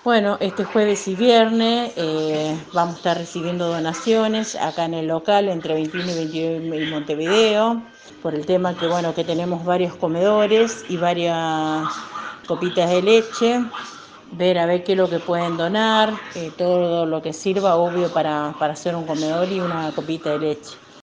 Bueno, este jueves y viernes vamos a estar recibiendo donaciones acá en el local entre 21 y 22 y Montevideo, por el tema que, bueno, que tenemos varios comedores y varias copitas de leche, ver a ver qué es lo que pueden donar, todo lo que sirva, obvio, para hacer un comedor y una copita de leche.